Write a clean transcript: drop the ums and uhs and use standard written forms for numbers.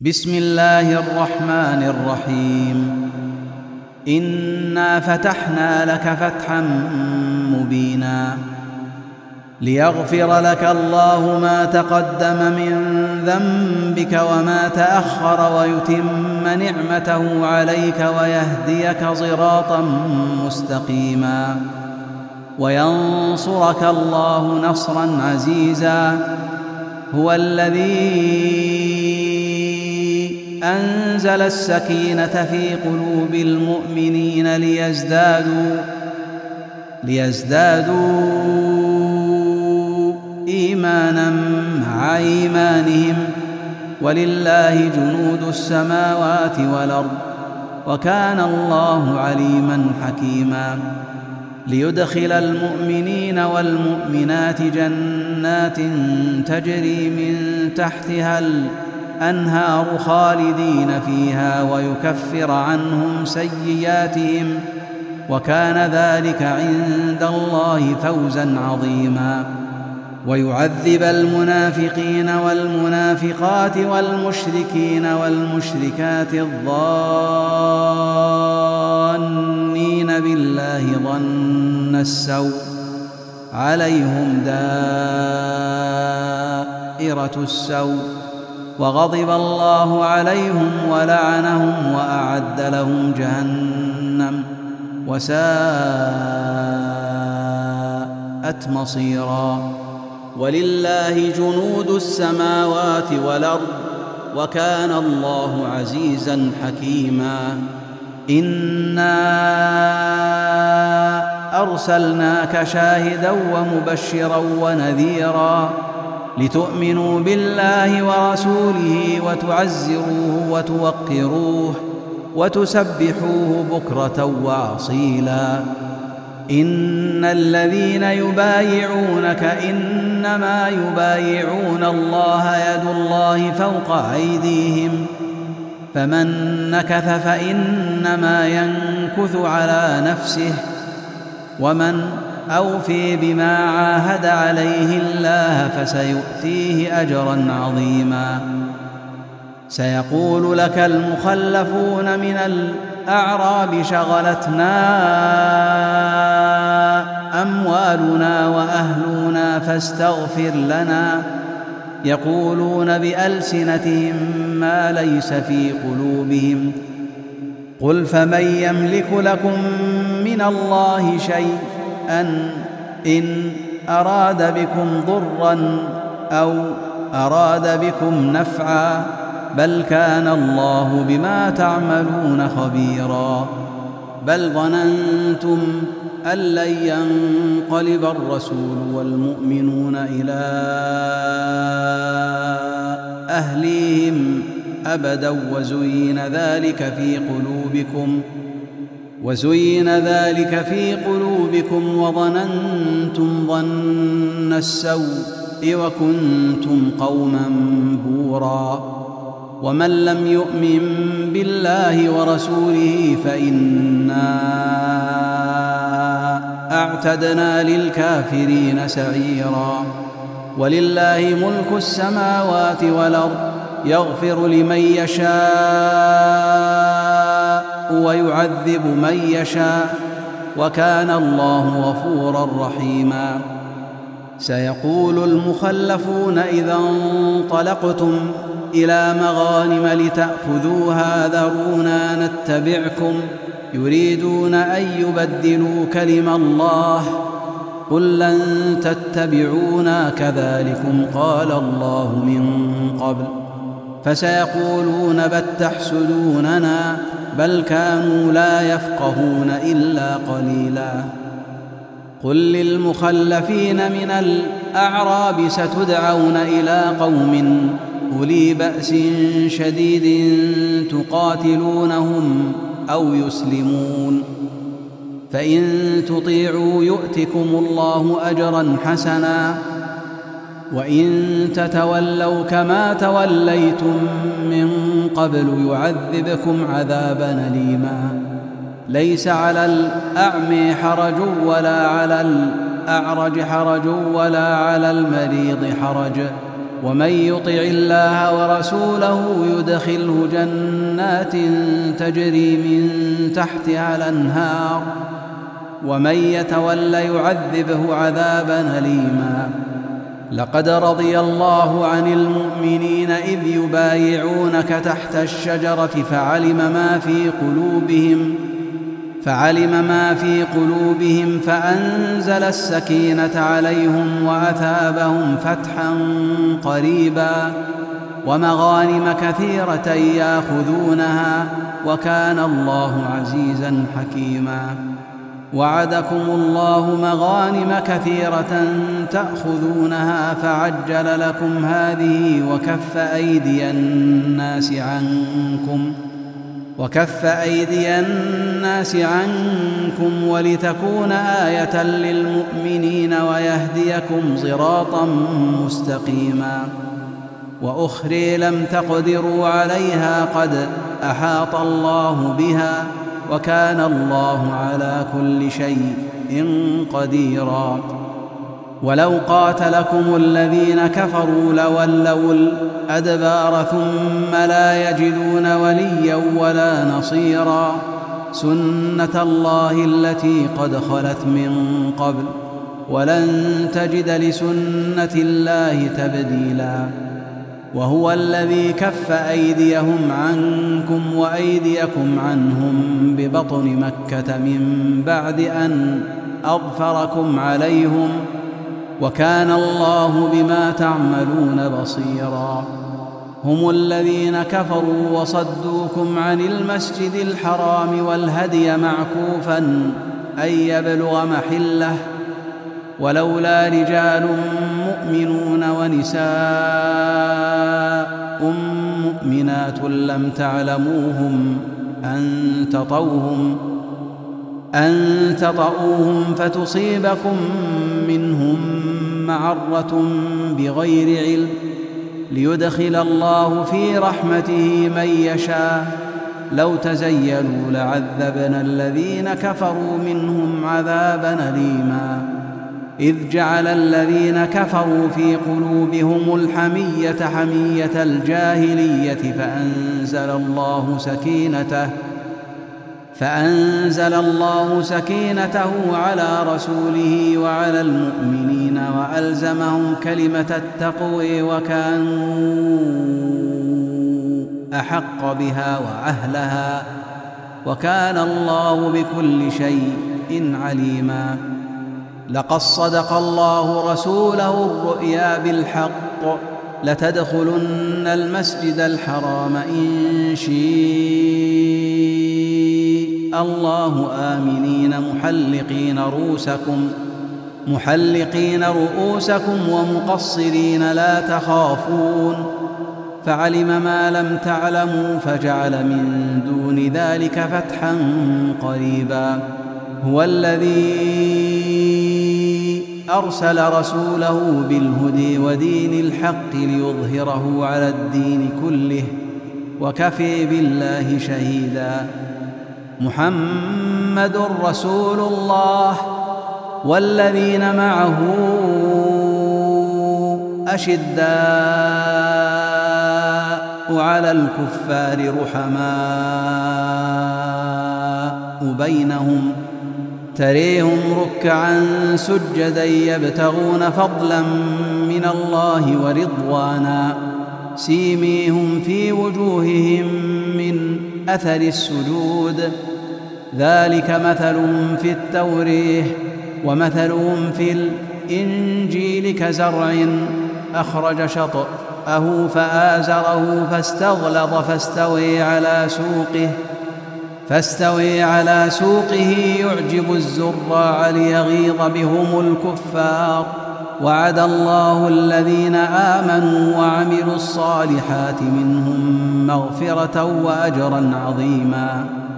بسم الله الرحمن الرحيم. إنا فتحنا لك فتحا مبينا ليغفر لك الله ما تقدم من ذنبك وما تأخر ويتم نعمته عليك ويهديك صراطا مستقيما وينصرك الله نصرا عزيزا. هو الذي أنزل السكينة في قلوب المؤمنين ليزدادوا إيمانا مع إيمانهم ولله جنود السماوات والأرض وكان الله عليما حكيما. ليدخل المؤمنين والمؤمنات جنات تجري من تحتها الأنهار خالدين فيها ويكفر عنهم سيئاتهم وكان ذلك عند الله فوزا عظيما. ويعذب المنافقين والمنافقات والمشركين والمشركات الظانين بالله ظن السوء عليهم دائرة السوء وغضب الله عليهم ولعنهم وأعد لهم جهنم وساءت مصيرا. ولله جنود السماوات والأرض وكان الله عزيزا حكيما. إنا أرسلناك شاهدا ومبشرا ونذيرا لتؤمنوا بالله ورسوله وتعزروه وتوقروه وتسبحوه بكرة وأصيلا. إن الذين يبايعونك إنما يبايعون الله يد الله فوق أيديهم فمن نكث فإنما ينكث على نفسه ومن أوفي بما عاهد عليه الله فسيؤتيه أجرا عظيما. سيقول لك المخلفون من الأعراب شغلتنا أموالنا وأهلنا فاستغفر لنا يقولون بألسنتهم ما ليس في قلوبهم قل فمن يملك لكم من الله شيئا إن أراد بكم ضرا أو أراد بكم نفعا بل كان الله بما تعملون خبيرا. بل ظننتم أن لن ينقلب الرسول والمؤمنون إلى أهليهم أبدا وزين ذلك في قلوبكم وظننتم ظن السوء وكنتم قوما بورا. ومن لم يؤمن بالله ورسوله فإنا أعتدنا للكافرين سعيرا. ولله ملك السماوات والأرض يغفر لمن يشاء ويعذب من يشاء وكان الله غفورا رحيما. سيقول المخلفون إذا انطلقتم إلى مغانم لتأخذوها ذرونا نتبعكم يريدون أن يبدلوا كلم الله قل لن تتبعونا كذلكم قال الله من قبل فسيقولون بل تحسدوننا بل كانوا لا يفقهون إلا قليلا. قل للمخلفين من الأعراب ستدعون إلى قوم أولي بأس شديد تقاتلونهم أو يسلمون فإن تطيعوا يؤتكم الله أجرا حسنا وإن تتولوا كما توليتم من قبل يعذبكم عذابا أليما. ليس على الأعمى حرج ولا على الأعرج حرج ولا على المريض حرج ومن يطع الله ورسوله يدخله جنات تجري من تحتها الأنهار ومن يتول يعذبه عذابا أليما. لقد رضي الله عن المؤمنين إذ يبايعونك تحت الشجرة فعلم ما في قلوبهم فأنزل السكينة عليهم وأثابهم فتحا قريبا ومغانم كثيرة يأخذونها وكان الله عزيزا حكيما. وعدكم الله مغانم كثيرة تأخذونها فعجل لكم هذه وكف أيدي الناس عنكم ولتكون آية للمؤمنين ويهديكم صراطا مستقيما. وأخرى لم تقدروا عليها قد أحاط الله بها وكان الله على كل شيء قديرا. ولو قاتلكم الذين كفروا لولوا الأدبار ثم لا يجدون وليا ولا نصيرا. سنة الله التي قد خلت من قبل ولن تجد لسنة الله تبديلا. وهو الذي كف أيديهم عنكم وأيديكم عنهم ببطن مكة من بعد أن أظفركم عليهم وكان الله بما تعملون بصيرا. هم الذين كفروا وصدوكم عن المسجد الحرام والهدي معكوفا أن يبلغ محله ولولا رجال مؤمنون ونساء مؤمنات لم تعلموهم أن تطؤوهم فتصيبكم منهم معرة بغير علم ليدخل الله في رحمته من يشاء. لو تزيلوا لعذبنا الذين كفروا منهم عذابا أليما. إذ جعل الذين كفروا في قلوبهم الحمية حمية الجاهلية فأنزل الله سكينته على رسوله وعلى المؤمنين وألزمهم كلمة التقوى وكانوا أحق بها وأهلها وكان الله بكل شيء عليما. لقد صدق الله رسوله الرؤيا بالحق لتدخلن المسجد الحرام إن شاء الله آمنين محلقين رؤوسكم ومقصرين لا تخافون فعلم ما لم تعلموا فجعل من دون ذلك فتحا قريبا. هو الذي أرسل رسوله بالهدى ودين الحق ليظهره على الدين كله وكفى بالله شهيدا. محمد رسول الله والذين معه أشداء على الكفار رحماء بينهم تريهم ركعا سجدا يبتغون فضلا من الله ورضوانا سيميهم في وجوههم من أثر السجود ذلك مثلهم في التوريه ومثلهم في الإنجيل كزرع أخرج شطأه فآزره فاستغلظ فاستوي على سوقه يعجب الزراع ليغيظ بهم الكفار. وعد الله الذين آمنوا وعملوا الصالحات منهم مغفرة وأجرا عظيما.